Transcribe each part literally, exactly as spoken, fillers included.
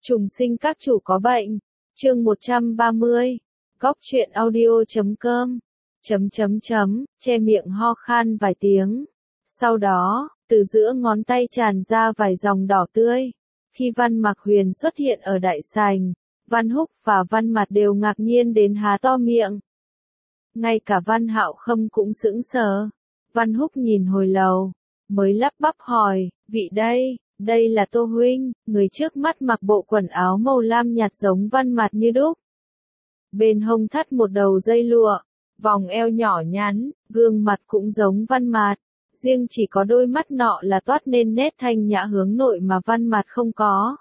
Trùng sinh các chủ có bệnh. Chương một trăm ba mươi. Góc truyện audio chấm com. Chấm chấm chấm, che miệng ho khan vài tiếng. Sau đó, từ giữa ngón tay tràn ra vài dòng đỏ tươi. Khi Văn Mạc Huyền xuất hiện ở đại sảnh, Văn Húc và Văn Mạt đều ngạc nhiên đến há to miệng. Ngay cả Văn Hạo Khâm cũng sững sờ. Văn Húc nhìn hồi lâu, mới lắp bắp hỏi, vị đây, đây là Tô huynh, người trước mắt mặc bộ quần áo màu lam nhạt giống Văn Mạt như đúc. Bên hông thắt một đầu dây lụa, vòng eo nhỏ nhắn, gương mặt cũng giống Văn Mạt, riêng chỉ có đôi mắt nọ là toát nên nét thanh nhã hướng nội mà Văn Mạt không có.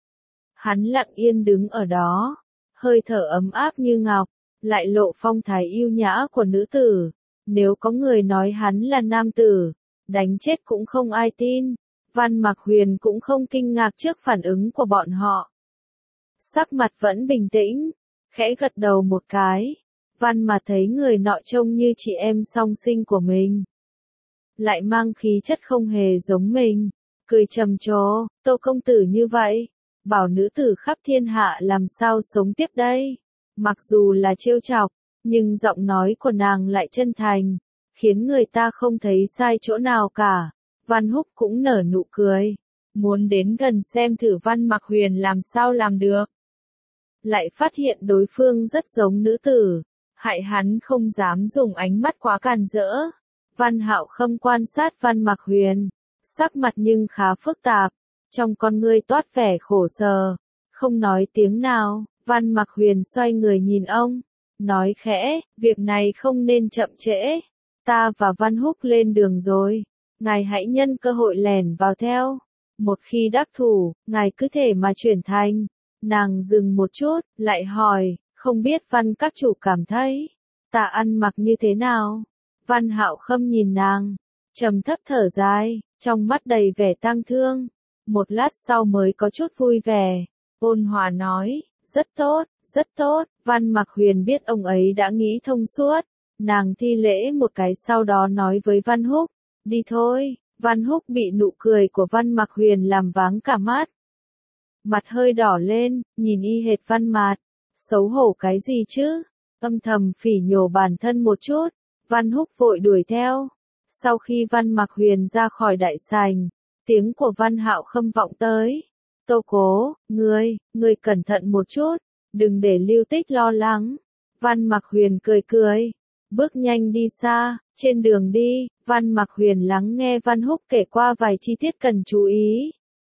Hắn lặng yên đứng ở đó, hơi thở ấm áp như ngọc, lại lộ phong thái yêu nhã của nữ tử. Nếu có người nói hắn là nam tử, đánh chết cũng không ai tin. Văn Mạc Huyền cũng không kinh ngạc trước phản ứng của bọn họ. Sắc mặt vẫn bình tĩnh, khẽ gật đầu một cái. Văn Mạt thấy người nọ trông như chị em song sinh của mình, lại mang khí chất không hề giống mình, cười trầm trồ, Tô công tử như vậy, bảo nữ tử khắp thiên hạ làm sao sống tiếp đây. Mặc dù là trêu chọc, nhưng giọng nói của nàng lại chân thành, khiến người ta không thấy sai chỗ nào cả. Văn Húc cũng nở nụ cười, muốn đến gần xem thử Văn Mạc Huyền làm sao làm được. Lại phát hiện đối phương rất giống nữ tử, hại hắn không dám dùng ánh mắt quá càn rỡ. Văn Hạo Khâm quan sát Văn Mạc Huyền, sắc mặt nhưng khá phức tạp, trong con ngươi toát vẻ khổ sở, không nói tiếng nào. Văn Mạc Huyền xoay người nhìn ông, nói khẽ, việc này không nên chậm trễ, ta và Văn Húc lên đường rồi, ngài hãy nhân cơ hội lẻn vào theo, một khi đắc thủ, ngài cứ thể mà chuyển thành. Nàng dừng một chút, lại hỏi, không biết Văn các chủ cảm thấy, ta ăn mặc như thế nào? Văn Hạo Khâm nhìn nàng, trầm thấp thở dài, trong mắt đầy vẻ tang thương, một lát sau mới có chút vui vẻ, ôn hòa nói, rất tốt, rất tốt. Văn Mạc Huyền biết ông ấy đã nghĩ thông suốt, nàng thi lễ một cái sau đó nói với Văn Húc, đi thôi. Văn Húc bị nụ cười của Văn Mạc Huyền làm váng cả mắt, mặt hơi đỏ lên, nhìn y hệt Văn Mạt, xấu hổ cái gì chứ, âm thầm phỉ nhổ bản thân một chút. Văn Húc vội đuổi theo. Sau khi Văn Mạc Huyền ra khỏi đại sảnh, tiếng của Văn Hạo Khâm vọng tới. Tô cố, ngươi, ngươi cẩn thận một chút, đừng để Lưu Tích lo lắng. Văn Mạc Huyền cười cười, bước nhanh đi xa. Trên đường đi, Văn Mạc Huyền lắng nghe Văn Húc kể qua vài chi tiết cần chú ý.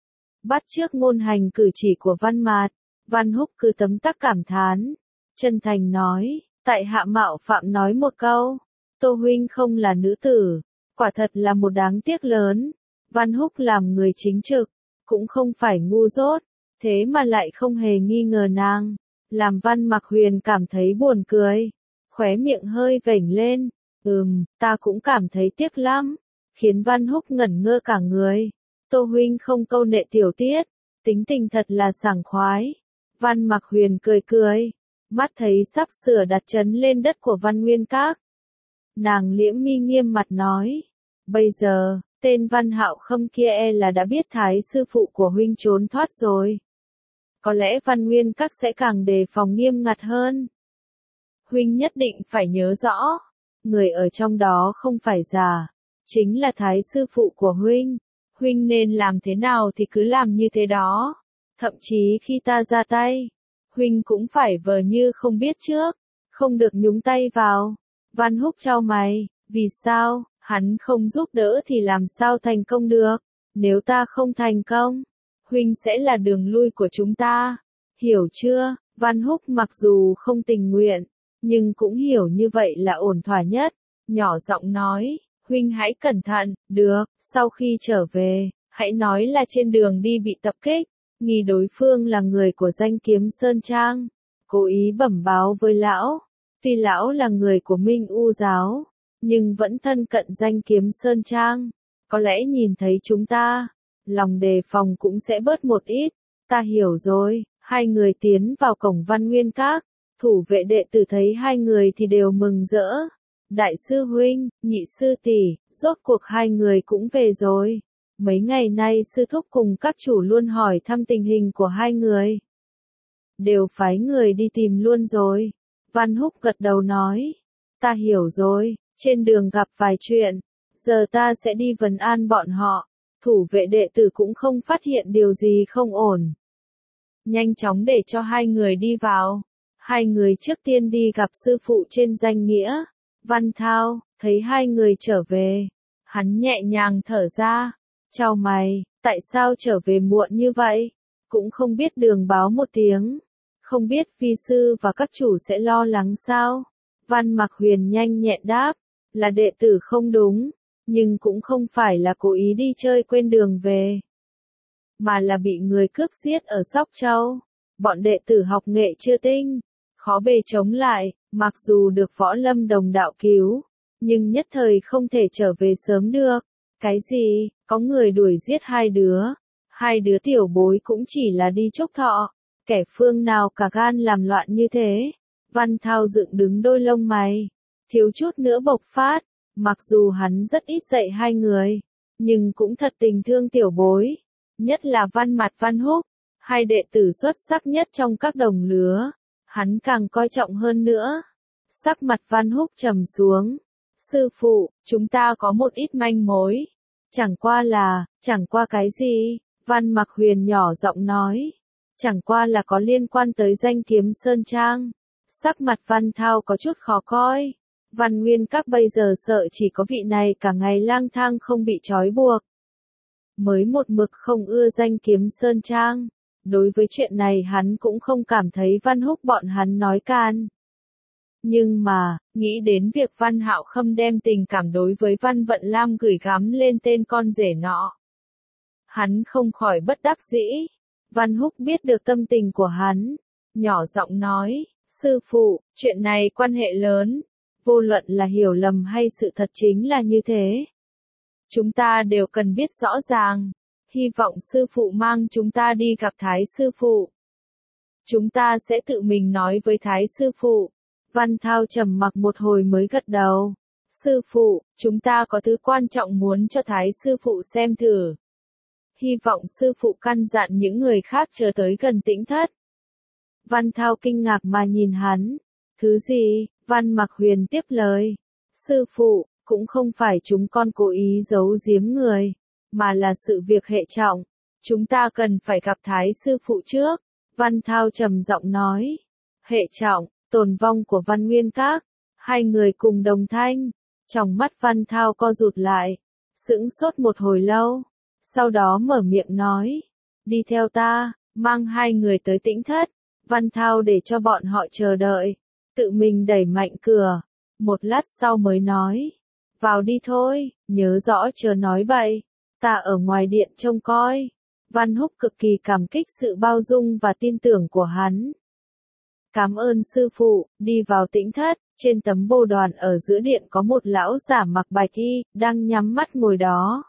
Bắt chước ngôn hành cử chỉ của Văn Mạt, Văn Húc cứ tấm tắc cảm thán, chân thành nói, tại hạ mạo phạm nói một câu, Tô huynh không là nữ tử, quả thật là một đáng tiếc lớn. Văn Húc làm người chính trực, cũng không phải ngu dốt, thế mà lại không hề nghi ngờ nàng, làm Văn Mạc Huyền cảm thấy buồn cười, khóe miệng hơi vểnh lên, ừm, ta cũng cảm thấy tiếc lắm, khiến Văn Húc ngẩn ngơ cả người. Tô huynh không câu nệ tiểu tiết, tính tình thật là sảng khoái. Văn Mạc Huyền cười cười, mắt thấy sắp sửa đặt chân lên đất của Văn Nguyên Các. Nàng liễm mi nghiêm mặt nói, bây giờ, tên Văn Hạo Khâm kia e là đã biết thái sư phụ của huynh trốn thoát rồi. Có lẽ Văn Nguyên Các sẽ càng đề phòng nghiêm ngặt hơn. Huynh nhất định phải nhớ rõ, người ở trong đó không phải giả, chính là thái sư phụ của huynh. Huynh nên làm thế nào thì cứ làm như thế đó. Thậm chí khi ta ra tay, huynh cũng phải vờ như không biết trước, không được nhúng tay vào. Văn Húc chau mày, vì sao, hắn không giúp đỡ thì làm sao thành công được, nếu ta không thành công, huynh sẽ là đường lui của chúng ta, hiểu chưa? Văn Húc mặc dù không tình nguyện, nhưng cũng hiểu như vậy là ổn thỏa nhất, nhỏ giọng nói, huynh hãy cẩn thận, được, sau khi trở về, hãy nói là trên đường đi bị tập kích, nghi đối phương là người của Danh Kiếm Sơn Trang, cố ý bẩm báo với lão. Tuy lão là người của Minh U giáo, nhưng vẫn thân cận Danh Kiếm Sơn Trang, có lẽ nhìn thấy chúng ta, lòng đề phòng cũng sẽ bớt một ít. Ta hiểu rồi. Hai người tiến vào cổng Văn Nguyên Các, thủ vệ đệ tử thấy hai người thì đều mừng rỡ. Đại sư huynh, nhị sư tỷ, rốt cuộc hai người cũng về rồi. Mấy ngày nay sư thúc cùng các chủ luôn hỏi thăm tình hình của hai người. Đều phái người đi tìm luôn rồi. Văn Húc gật đầu nói. Ta hiểu rồi, trên đường gặp vài chuyện. Giờ ta sẽ đi vấn an bọn họ. Thủ vệ đệ tử cũng không phát hiện điều gì không ổn. Nhanh chóng để cho hai người đi vào. Hai người trước tiên đi gặp sư phụ trên danh nghĩa. Văn Thao, thấy hai người trở về. Hắn nhẹ nhàng thở ra. Chào mày, tại sao trở về muộn như vậy? Cũng không biết đường báo một tiếng. Không biết vi sư và các chủ sẽ lo lắng sao? Văn Mặc Huyền nhanh nhẹn đáp. Là đệ tử không đúng. Nhưng cũng không phải là cố ý đi chơi quên đường về. Mà là bị người cướp giết ở Sóc Châu. Bọn đệ tử học nghệ chưa tinh. Khó bề chống lại, mặc dù được Võ Lâm đồng đạo cứu. Nhưng nhất thời không thể trở về sớm được. Cái gì, có người đuổi giết hai đứa. Hai đứa tiểu bối cũng chỉ là đi chúc thọ. Kẻ phương nào cả gan làm loạn như thế. Văn Thao dựng đứng đôi lông mày. Thiếu chút nữa bộc phát. Mặc dù hắn rất ít dạy hai người. Nhưng cũng thật tình thương tiểu bối. Nhất là Văn Mặt Văn Húc. Hai đệ tử xuất sắc nhất trong các đồng lứa. Hắn càng coi trọng hơn nữa. Sắc mặt Văn Húc trầm xuống. Sư phụ, chúng ta có một ít manh mối. Chẳng qua là, chẳng qua cái gì? Văn Mặc Huyền nhỏ giọng nói. Chẳng qua là có liên quan tới danh kiếm Sơn Trang. Sắc mặt Văn Thao có chút khó coi. Văn Nguyên Các bây giờ sợ chỉ có vị này cả ngày lang thang không bị trói buộc. Mới một mực không ưa danh kiếm Sơn Trang. Đối với chuyện này hắn cũng không cảm thấy Văn Húc bọn hắn nói can. Nhưng mà, nghĩ đến việc Văn Hạo Khâm đem tình cảm đối với Văn Vận Lam gửi gắm lên tên con rể nọ. Hắn không khỏi bất đắc dĩ. Văn Húc biết được tâm tình của hắn. Nhỏ giọng nói, sư phụ, chuyện này quan hệ lớn. Vô luận là hiểu lầm hay sự thật chính là như thế. Chúng ta đều cần biết rõ ràng. Hy vọng sư phụ mang chúng ta đi gặp Thái sư phụ. Chúng ta sẽ tự mình nói với Thái sư phụ. Văn Thao trầm mặc một hồi mới gật đầu. Sư phụ, chúng ta có thứ quan trọng muốn cho Thái sư phụ xem thử. Hy vọng sư phụ căn dặn những người khác chờ tới gần Tĩnh Thất. Văn Thao kinh ngạc mà nhìn hắn. Thứ gì? Văn Mặc Huyền tiếp lời. Sư phụ, cũng không phải chúng con cố ý giấu giếm người. Mà là sự việc hệ trọng. Chúng ta cần phải gặp Thái sư phụ trước. Văn Thao trầm giọng nói. Hệ trọng, tồn vong của Văn Nguyên Các. Hai người cùng đồng thanh. Trong mắt Văn Thao co rụt lại. Sững sốt một hồi lâu. Sau đó mở miệng nói. Đi theo ta, mang hai người tới Tĩnh Thất. Văn Thao để cho bọn họ chờ đợi. Tự mình đẩy mạnh cửa. Một lát sau mới nói. Vào đi thôi, nhớ rõ chờ nói bậy. Ta ở ngoài điện trông coi. Văn Húc cực kỳ cảm kích sự bao dung và tin tưởng của hắn. Cảm ơn sư phụ, đi vào Tĩnh Thất. Trên tấm bồ đoàn ở giữa điện có một lão giả mặc bạch y, đang nhắm mắt ngồi đó.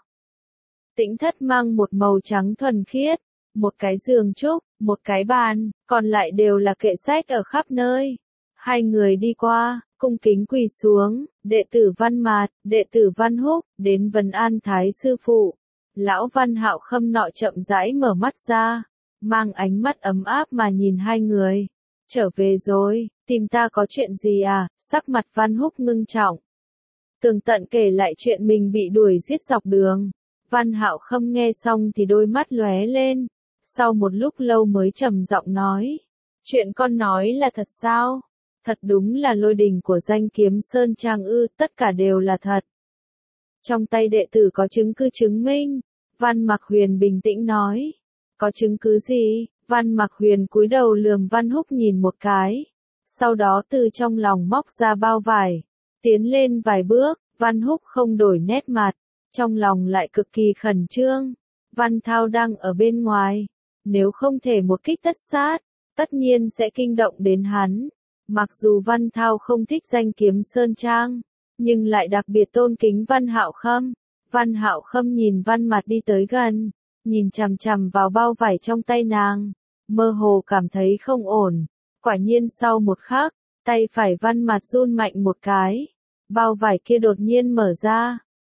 Tĩnh Thất mang một màu trắng thuần khiết. Một cái giường trúc, một cái bàn, còn lại đều là kệ sách ở khắp nơi. Hai người đi qua, cung kính quỳ xuống, đệ tử Văn Mạt, đệ tử Văn Húc, đến vấn an Thái sư phụ. Lão Văn Hạo Khâm nọ chậm rãi mở mắt ra, mang ánh mắt ấm áp mà nhìn hai người. Trở về rồi, tìm ta có chuyện gì à? Sắc mặt Văn Húc ngưng trọng. Tường tận kể lại chuyện mình bị đuổi giết dọc đường. Văn Hạo Khâm nghe xong thì đôi mắt lóe lên. Sau một lúc lâu mới trầm giọng nói. Chuyện con nói là thật sao? Thật đúng là lôi đình của danh kiếm Sơn Trang ư, tất cả đều là thật. Trong tay đệ tử có chứng cứ chứng minh. Văn Mặc Huyền bình tĩnh nói. Có chứng cứ gì? Văn Mặc Huyền cúi đầu lườm Văn Húc nhìn một cái. Sau đó từ trong lòng móc ra bao vải. Tiến lên vài bước, Văn Húc không đổi nét mặt. Trong lòng lại cực kỳ khẩn trương. Văn Thao đang ở bên ngoài. Nếu không thể một kích tất sát, tất nhiên sẽ kinh động đến hắn. Mặc dù Văn Thao không thích danh kiếm Sơn Trang, nhưng lại đặc biệt tôn kính Văn Hạo Khâm. Văn Hạo Khâm nhìn Văn Mặt đi tới gần, nhìn chằm chằm vào bao vải trong tay nàng, mơ hồ cảm thấy không ổn. Quả nhiên sau một khắc, tay phải Văn Mặt run mạnh một cái, bao vải kia đột nhiên mở ra,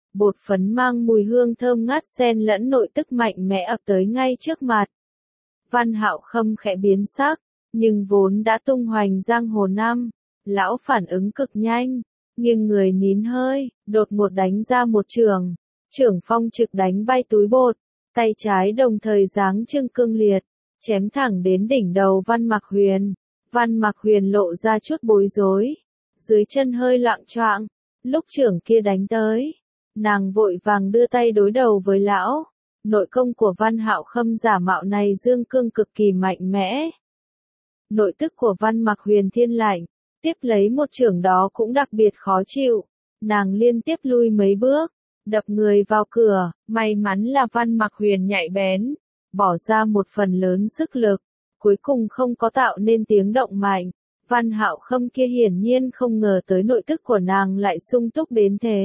Bột phấn mang mùi hương thơm ngát xen lẫn nội tức mạnh mẽ ập tới ngay trước mặt. Văn Hạo Khâm khẽ biến sắc, nhưng vốn đã tung hoành giang hồ năm, lão phản ứng cực nhanh, nghiêng người nín hơi, đột ngột đánh ra một trường, trưởng phong trực đánh bay túi bột, tay trái đồng thời giáng trưng cương liệt, chém thẳng đến đỉnh đầu Văn Mạc Huyền. Văn Mạc Huyền lộ ra chút bối rối, dưới chân hơi loạng choạng, lúc trưởng kia đánh tới, nàng vội vàng đưa tay đối đầu với lão. Nội công của Văn Hạo Khâm giả mạo này dương cương cực kỳ mạnh mẽ. Nội tức của Văn Mạc Huyền thiên lạnh, tiếp lấy một chưởng đó cũng đặc biệt khó chịu. Nàng liên tiếp lui mấy bước, đập người vào cửa, may mắn là Văn Mạc Huyền nhạy bén, bỏ ra một phần lớn sức lực, cuối cùng không có tạo nên tiếng động mạnh. Văn Hạo Khâm kia hiển nhiên không ngờ tới nội tức của nàng lại sung túc đến thế.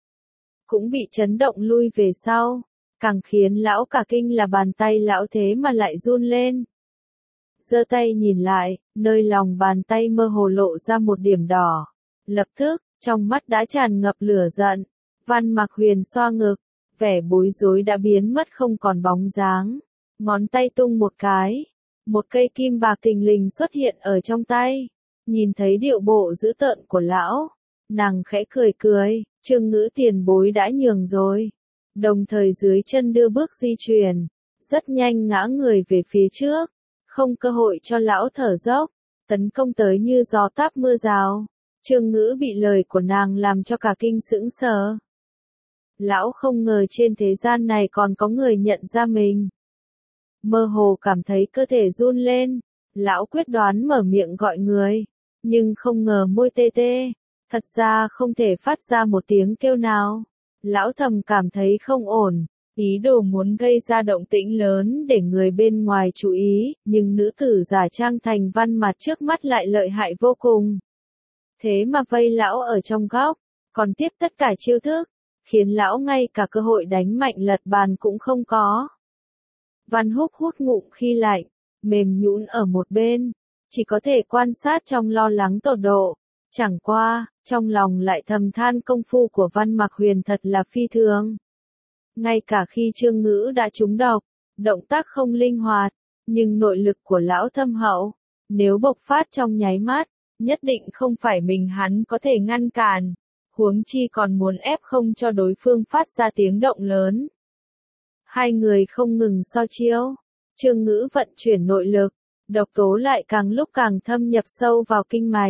Cũng bị chấn động lui về sau, càng khiến lão cả kinh là bàn tay lão thế mà lại run lên. Giơ tay nhìn lại, nơi lòng bàn tay mơ hồ lộ ra một điểm đỏ. Lập tức, trong mắt đã tràn ngập lửa giận. Văn Mạc Huyền xoa ngực, vẻ bối rối đã biến mất không còn bóng dáng. Ngón tay tung một cái, một cây kim bạc thình lình xuất hiện ở trong tay. Nhìn thấy điệu bộ dữ tợn của lão, nàng khẽ cười cười, Trương Ngữ tiền bối đã nhường rồi. Đồng thời dưới chân đưa bước di chuyển, rất nhanh ngã người về phía trước, không cơ hội cho lão thở dốc, tấn công tới như gió táp mưa rào. Trương Ngữ bị lời của nàng làm cho cả kinh sững sờ. Lão không ngờ trên thế gian này còn có người nhận ra mình. Mơ hồ cảm thấy cơ thể run lên, lão quyết đoán mở miệng gọi người, nhưng không ngờ môi tê tê, thật ra không thể phát ra một tiếng kêu nào. Lão thầm cảm thấy không ổn, ý đồ muốn gây ra động tĩnh lớn để người bên ngoài chú ý, nhưng nữ tử giả trang thành Văn mặt trước mắt lại lợi hại vô cùng. Thế mà vây lão ở trong góc, còn tiếp tất cả chiêu thức, khiến lão ngay cả cơ hội đánh mạnh lật bàn cũng không có. Văn Húc hút ngụm khi lạnh, mềm nhũn ở một bên, chỉ có thể quan sát trong lo lắng tột độ. Chẳng qua, trong lòng lại thầm than công phu của Văn Mạc Huyền thật là phi thường. Ngay cả khi Trương Ngữ đã trúng độc, động tác không linh hoạt, nhưng nội lực của lão thâm hậu, nếu bộc phát trong nháy mắt, nhất định không phải mình hắn có thể ngăn cản, huống chi còn muốn ép không cho đối phương phát ra tiếng động lớn. Hai người không ngừng so chiêu, Trương Ngữ vận chuyển nội lực, độc tố lại càng lúc càng thâm nhập sâu vào kinh mạch.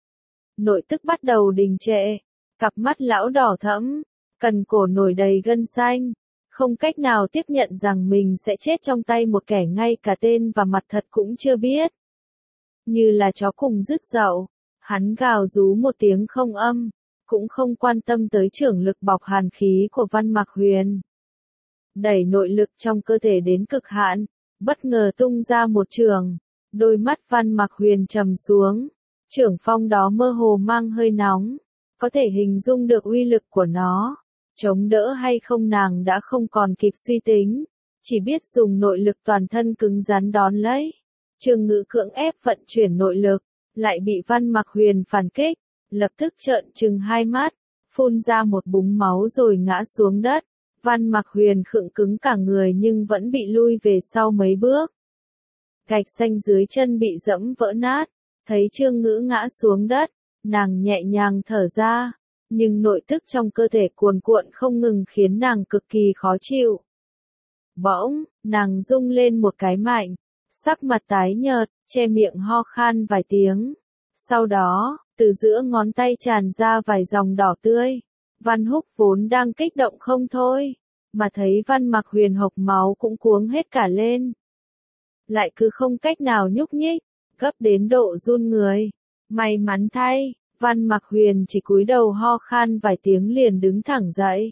Nội tức bắt đầu đình trệ, cặp mắt lão đỏ thẫm, cần cổ nổi đầy gân xanh, không cách nào tiếp nhận rằng mình sẽ chết trong tay một kẻ ngay cả tên và mặt thật cũng chưa biết. Như là chó cùng rứt dậu, hắn gào rú một tiếng không âm, cũng không quan tâm tới trưởng lực bọc hàn khí của Văn Mạc Huyền. Đẩy nội lực trong cơ thể đến cực hạn, bất ngờ tung ra một trường, đôi mắt Văn Mạc Huyền trầm xuống. Trưởng phong đó mơ hồ mang hơi nóng, có thể hình dung được uy lực của nó. Chống đỡ hay không nàng đã không còn kịp suy tính, chỉ biết dùng nội lực toàn thân cứng rắn đón lấy. Trương Ngữ cưỡng ép vận chuyển nội lực, lại bị Văn Mạc Huyền phản kích, lập tức trợn trừng hai mắt, phun ra một búng máu rồi ngã xuống đất. Văn Mạc Huyền khựng cứng cả người nhưng vẫn bị lui về sau mấy bước. Gạch xanh dưới chân bị dẫm vỡ nát. Thấy Trương Ngữ ngã xuống đất, nàng nhẹ nhàng thở ra, nhưng nội tức trong cơ thể cuồn cuộn không ngừng khiến nàng cực kỳ khó chịu. Bỗng, nàng rung lên một cái mạnh, sắc mặt tái nhợt, che miệng ho khan vài tiếng. Sau đó, từ giữa ngón tay tràn ra vài dòng đỏ tươi. Văn Húc vốn đang kích động không thôi, mà thấy Văn Mạc Huyền hộc máu cũng cuống hết cả lên. Lại cứ không cách nào nhúc nhích, gấp đến độ run người. May mắn thay, Văn Mạc Huyền chỉ cúi đầu ho khan vài tiếng liền đứng thẳng dậy.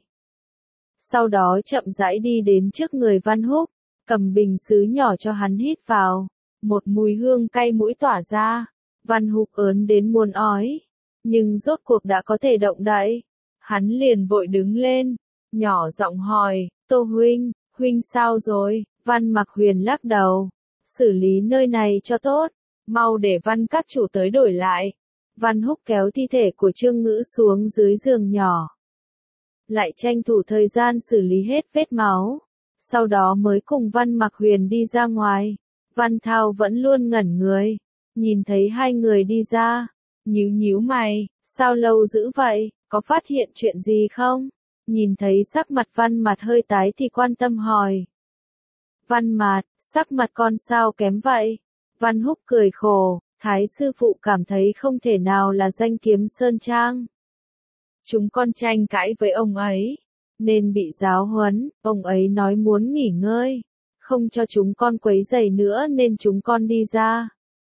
Sau đó chậm rãi đi đến trước người Văn Húc, cầm bình sứ nhỏ cho hắn hít vào. Một mùi hương cay mũi tỏa ra. Văn Húc ớn đến muốn ói, nhưng rốt cuộc đã có thể động đậy. Hắn liền vội đứng lên, nhỏ giọng hỏi, Tô huynh, huynh sao rồi? Văn Mạc Huyền lắc đầu, xử lý nơi này cho tốt, mau để Văn các chủ tới đổi lại. Văn Húc kéo thi thể của Trương Ngữ xuống dưới giường nhỏ. lại tranh thủ thời gian xử lý hết vết máu. Sau đó mới cùng Văn Mặc Huyền đi ra ngoài. Văn Thao vẫn luôn ngẩn người. Nhìn thấy hai người đi ra. Nhíu nhíu mày, sao lâu dữ vậy, có phát hiện chuyện gì không? Nhìn thấy sắc mặt Văn Mạt hơi tái thì quan tâm hỏi. Văn Mạt, sắc mặt con sao kém vậy? Văn Húc cười khổ, Thái sư phụ cảm thấy không thể nào là danh kiếm Sơn Trang. Chúng con tranh cãi với ông ấy, nên bị giáo huấn, ông ấy nói muốn nghỉ ngơi, không cho chúng con quấy rầy nữa nên chúng con đi ra.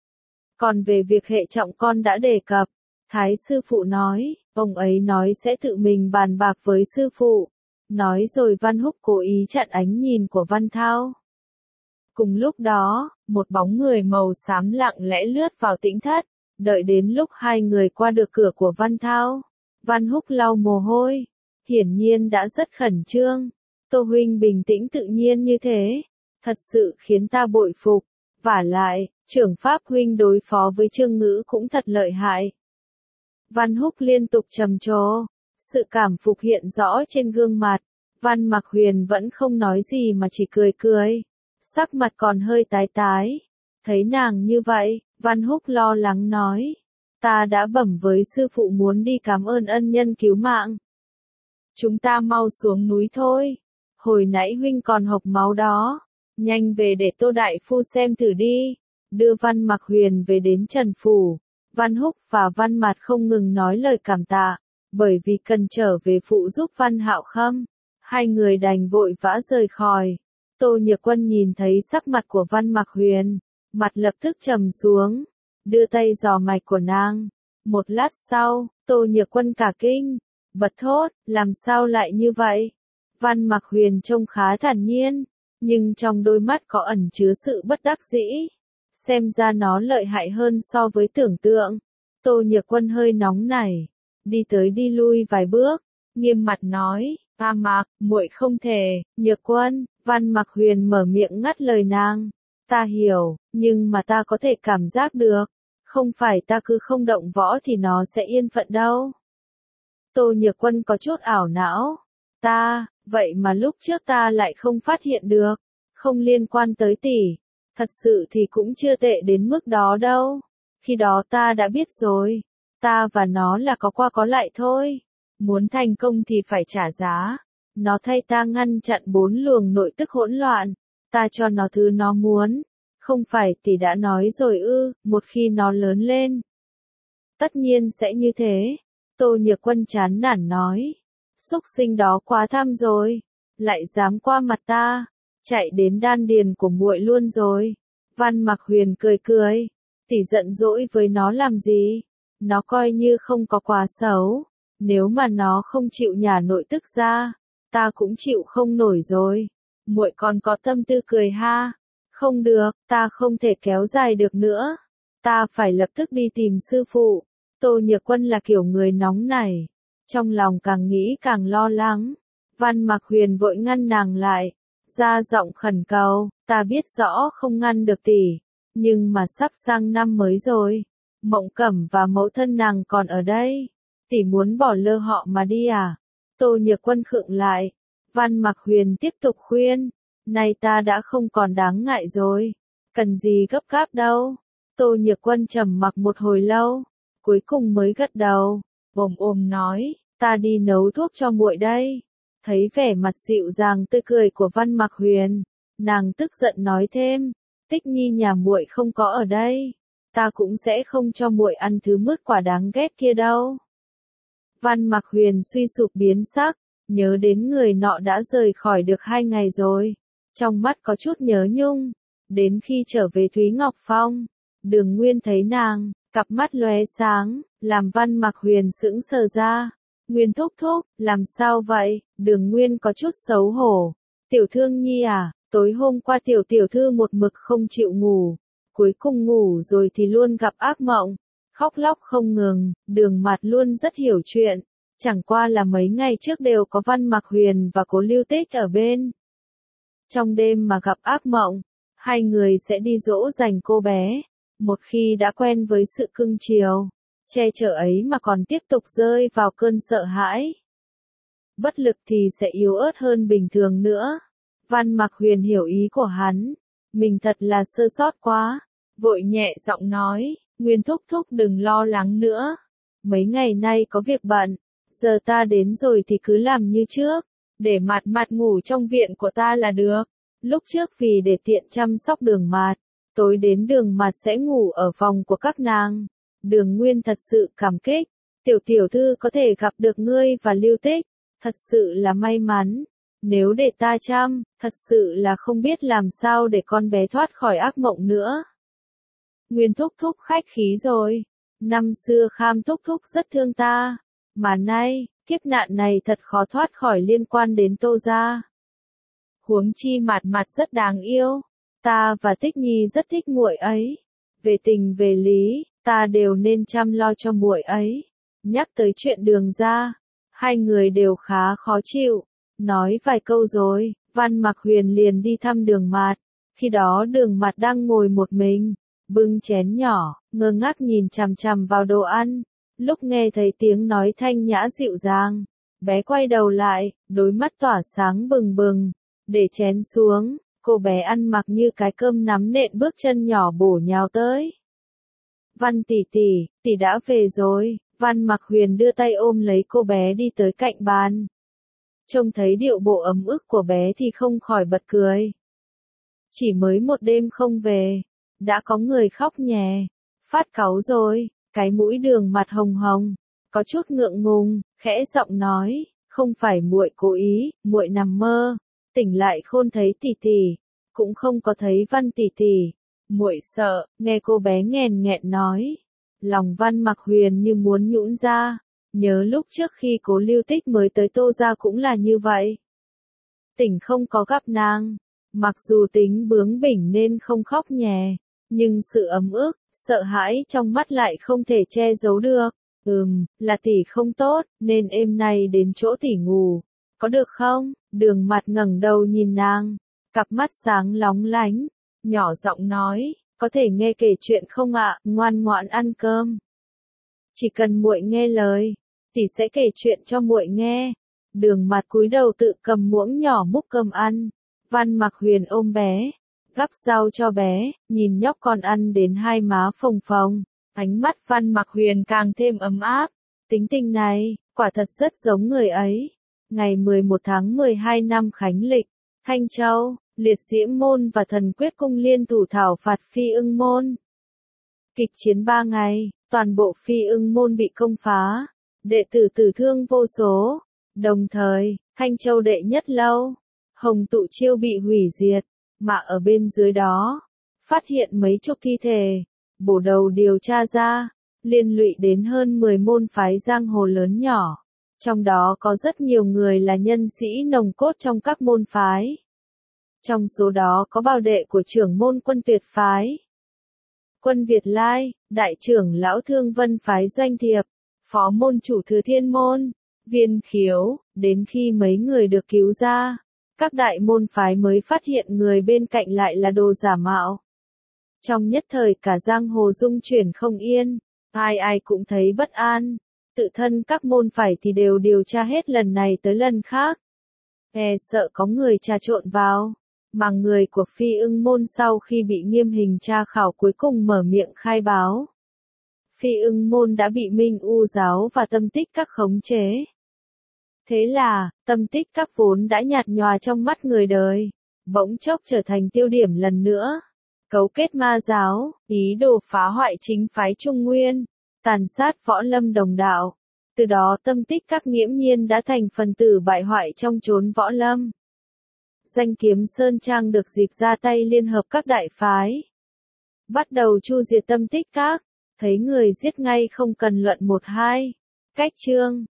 Còn về việc hệ trọng con đã đề cập, Thái sư phụ nói, ông ấy nói sẽ tự mình bàn bạc với sư phụ. Nói rồi Văn Húc cố ý chặn ánh nhìn của Văn Thao. Cùng lúc đó, một bóng người màu xám lặng lẽ lướt vào tĩnh thất, đợi đến lúc hai người qua được cửa của Văn Thao. Văn Húc lau mồ hôi, hiển nhiên đã rất khẩn trương. Tô huynh bình tĩnh tự nhiên như thế, thật sự khiến ta bội phục. Vả lại, trưởng pháp huynh đối phó với Trương Ngữ cũng thật lợi hại. Văn Húc liên tục trầm trồ, sự cảm phục hiện rõ trên gương mặt. Văn Mặc Huyền vẫn không nói gì mà chỉ cười cười, sắc mặt còn hơi tái tái. Thấy nàng như vậy, Văn Húc lo lắng nói, ta đã bẩm với sư phụ muốn đi cảm ơn ân nhân cứu mạng. Chúng ta mau xuống núi thôi, hồi nãy huynh còn hộc máu đó, nhanh về để Tô đại phu xem thử đi. Đưa Văn Mặc Huyền về đến Trần phủ, Văn Húc và Văn Mạt không ngừng nói lời cảm tạ, bởi vì cần trở về phụ giúp Văn Hạo Khâm, hai người đành vội vã rời khỏi. Tô Nhược Quân nhìn thấy sắc mặt của Văn Mặc Huyền, mặt lập tức trầm xuống, đưa tay dò mạch của nàng. Một lát sau, Tô Nhược Quân cả kinh, bật thốt, làm sao lại như vậy? Văn Mặc Huyền trông khá thản nhiên, nhưng trong đôi mắt có ẩn chứa sự bất đắc dĩ. Xem ra nó lợi hại hơn so với tưởng tượng. Tô Nhược Quân hơi nóng nảy, đi tới đi lui vài bước, nghiêm mặt nói, "A Mặc, muội không thể." "Nhược Quân." Văn Mặc Huyền mở miệng ngắt lời nàng, "Ta hiểu, nhưng mà ta có thể cảm giác được, không phải ta cứ không động võ thì nó sẽ yên phận đâu." Tô Nhược Quân có chút ảo não, "Ta, vậy mà lúc trước ta lại không phát hiện được, không liên quan tới tỷ. Thật sự thì cũng chưa tệ đến mức đó đâu. Khi đó ta đã biết rồi, ta và nó là có qua có lại thôi. Muốn thành công thì phải trả giá. Nó thay ta ngăn chặn bốn luồng nội tức hỗn loạn, ta cho nó thứ nó muốn. Không phải tỷ đã nói rồi ư, một khi nó lớn lên, tất nhiên sẽ như thế." Tô Nhược Quân chán nản nói, "Xúc sinh đó quá tham rồi, lại dám qua mặt ta, chạy đến đan điền của muội luôn rồi." Văn Mặc Huyền cười cười, "Tỷ giận dỗi với nó làm gì? Nó coi như không có quá xấu, nếu mà nó không chịu nhả nội tức ra, ta cũng chịu không nổi rồi." Muội còn có tâm tư cười ha. "Không được, ta không thể kéo dài được nữa, ta phải lập tức đi tìm sư phụ." Tô Nhược Quân là kiểu người nóng nảy, trong lòng càng nghĩ càng lo lắng. Văn Mặc Huyền vội ngăn nàng lại, ra giọng khẩn cầu, "Ta biết rõ không ngăn được tỷ, nhưng mà sắp sang năm mới rồi, Mộng Cẩm và mẫu thân nàng còn ở đây, tỷ muốn bỏ lơ họ mà đi à?" Tô Nhược Quân khựng lại, Văn Mặc Huyền tiếp tục khuyên, "Nay ta đã không còn đáng ngại rồi, cần gì gấp gáp đâu." Tô Nhược Quân trầm mặc một hồi lâu, cuối cùng mới gật đầu, ồm ồm nói, "Ta đi nấu thuốc cho muội đây." Thấy vẻ mặt dịu dàng tươi cười của Văn Mặc Huyền, nàng tức giận nói thêm, "Tích Nhi nhà muội không có ở đây, ta cũng sẽ không cho muội ăn thứ mứt quả đáng ghét kia đâu." Văn Mặc Huyền suy sụp biến sắc, nhớ đến người nọ đã rời khỏi được hai ngày rồi, trong mắt có chút nhớ nhung. Đến khi trở về Thúy Ngọc Phong, Đường Nguyên thấy nàng, cặp mắt lóe sáng, làm Văn Mặc Huyền sững sờ ra. "Nguyên thúc thúc, làm sao vậy?" Đường Nguyên có chút xấu hổ. "Tiểu Thương Nhi à, tối hôm qua tiểu tiểu thư một mực không chịu ngủ, cuối cùng ngủ rồi thì luôn gặp ác mộng, khóc lóc không ngừng." Đường Mạt luôn rất hiểu chuyện, chẳng qua là mấy ngày trước đều có Văn Mặc Huyền và Cố Lưu Tích ở bên. Trong đêm mà gặp ác mộng, hai người sẽ đi dỗ dành cô bé. Một khi đã quen với sự cưng chiều, che chở ấy mà còn tiếp tục rơi vào cơn sợ hãi, bất lực thì sẽ yếu ớt hơn bình thường nữa. Văn Mặc Huyền hiểu ý của hắn, mình thật là sơ sót quá, vội nhẹ giọng nói, Nguyên thúc thúc đừng lo lắng nữa, mấy ngày nay có việc bận, giờ ta đến rồi thì cứ làm như trước, để Mạt Mạt ngủ trong viện của ta là được. Lúc trước vì để tiện chăm sóc Đường Mạt, tối đến Đường Mạt sẽ ngủ ở phòng của các nàng. Đường Nguyên thật sự cảm kích, tiểu tiểu thư có thể gặp được ngươi và Lưu Tích, thật sự là may mắn. Nếu để ta chăm, thật sự là không biết làm sao để con bé thoát khỏi ác mộng nữa. Nguyên thúc thúc khách khí rồi, năm xưa Kham thúc thúc rất thương ta, mà nay, kiếp nạn này thật khó thoát khỏi liên quan đến Tô gia. Huống chi Mạt Mạt rất đáng yêu, ta và Tích Nhi rất thích muội ấy, về tình về lý, ta đều nên chăm lo cho muội ấy. Nhắc tới chuyện Đường gia, hai người đều khá khó chịu, nói vài câu rồi, Văn Mặc Huyền liền đi thăm Đường Mạt, khi đó Đường Mạt đang ngồi một mình, bưng chén nhỏ, ngơ ngác nhìn chằm chằm vào đồ ăn. Lúc nghe thấy tiếng nói thanh nhã dịu dàng, bé quay đầu lại, đôi mắt tỏa sáng bừng bừng, để chén xuống, cô bé ăn mặc như cái cơm nắm nện bước chân nhỏ bổ nhào tới. Văn tỷ tỷ, tỷ đã về rồi, Văn Mặc Huyền đưa tay ôm lấy cô bé đi tới cạnh bàn. Trông thấy điệu bộ ấm ức của bé thì không khỏi bật cười. Chỉ mới một đêm không về, đã có người khóc nhè, phát cáu rồi. Cái mũi Đường Mạt hồng hồng, có chút ngượng ngùng, khẽ giọng nói, không phải muội cố ý, muội nằm mơ, tỉnh lại khôn thấy tỷ tỷ, cũng không có thấy Văn tỷ tỷ, muội sợ. Nghe cô bé nghèn nghẹn nói, lòng Văn Mặc Huyền như muốn nhũn ra, nhớ lúc trước khi Cố Lưu Tích mới tới Tô gia cũng là như vậy. Tỉnh không có gặp nàng, mặc dù tính bướng bỉnh nên không khóc nhè, nhưng sự ấm ức, sợ hãi trong mắt lại không thể che giấu được. Ừm, là tỷ không tốt, nên êm nay đến chỗ tỷ ngủ, có được không? Đường Mạt ngẩng đầu nhìn nàng, cặp mắt sáng lóng lánh, nhỏ giọng nói, có thể nghe kể chuyện không ạ? Ngoan ngoãn ăn cơm. Chỉ cần muội nghe lời, tỷ sẽ kể chuyện cho muội nghe. Đường Mạt cúi đầu tự cầm muỗng nhỏ múc cơm ăn. Văn Mặc Huyền ôm bé, gắp rau cho bé, nhìn nhóc con ăn đến hai má phồng phồng, ánh mắt Văn Mặc Huyền càng thêm ấm áp. Tính tình này, quả thật rất giống người ấy. Ngày mười một tháng mười hai năm Khánh Lịch, Thanh Châu, Liệt Diễm Môn và Thần Quyết Cung liên thủ thảo phạt Phi Ưng Môn. Kịch chiến ba ngày, toàn bộ Phi Ưng Môn bị công phá, đệ tử tử thương vô số. Đồng thời, Thanh Châu đệ nhất lâu, Hồng Tụ Chiêu bị hủy diệt, mà ở bên dưới đó, phát hiện mấy chục thi thể, bổ đầu điều tra ra, liên lụy đến hơn mười môn phái giang hồ lớn nhỏ, trong đó có rất nhiều người là nhân sĩ nòng cốt trong các môn phái. Trong số đó có bảo đệ của trưởng môn Quân Tuyệt phái, Quân Việt Lai, đại trưởng lão Thương Vân phái Doanh Thiệp, phó môn chủ Thừa Thiên môn, Viên Khiếu. Đến khi mấy người được cứu ra, các đại môn phái mới phát hiện người bên cạnh lại là đồ giả mạo. Trong nhất thời cả giang hồ rung chuyển không yên, ai ai cũng thấy bất an, tự thân các môn phái thì đều điều tra hết lần này tới lần khác. E sợ có người trà trộn vào, mà người của Phi Ưng Môn sau khi bị nghiêm hình tra khảo cuối cùng mở miệng khai báo. Phi Ưng Môn đã bị Minh U giáo và Tâm Tích Các khống chế. Thế là, Tâm Tích Các vốn đã nhạt nhòa trong mắt người đời, bỗng chốc trở thành tiêu điểm lần nữa. Cấu kết ma giáo, ý đồ phá hoại chính phái Trung Nguyên, tàn sát võ lâm đồng đạo. Từ đó Tâm Tích Các nghiễm nhiên đã thành phần tử bại hoại trong chốn võ lâm. Danh Kiếm Sơn Trang được dịp ra tay liên hợp các đại phái, bắt đầu chu diệt Tâm Tích Các, thấy người giết ngay không cần luận một hai. Cách chương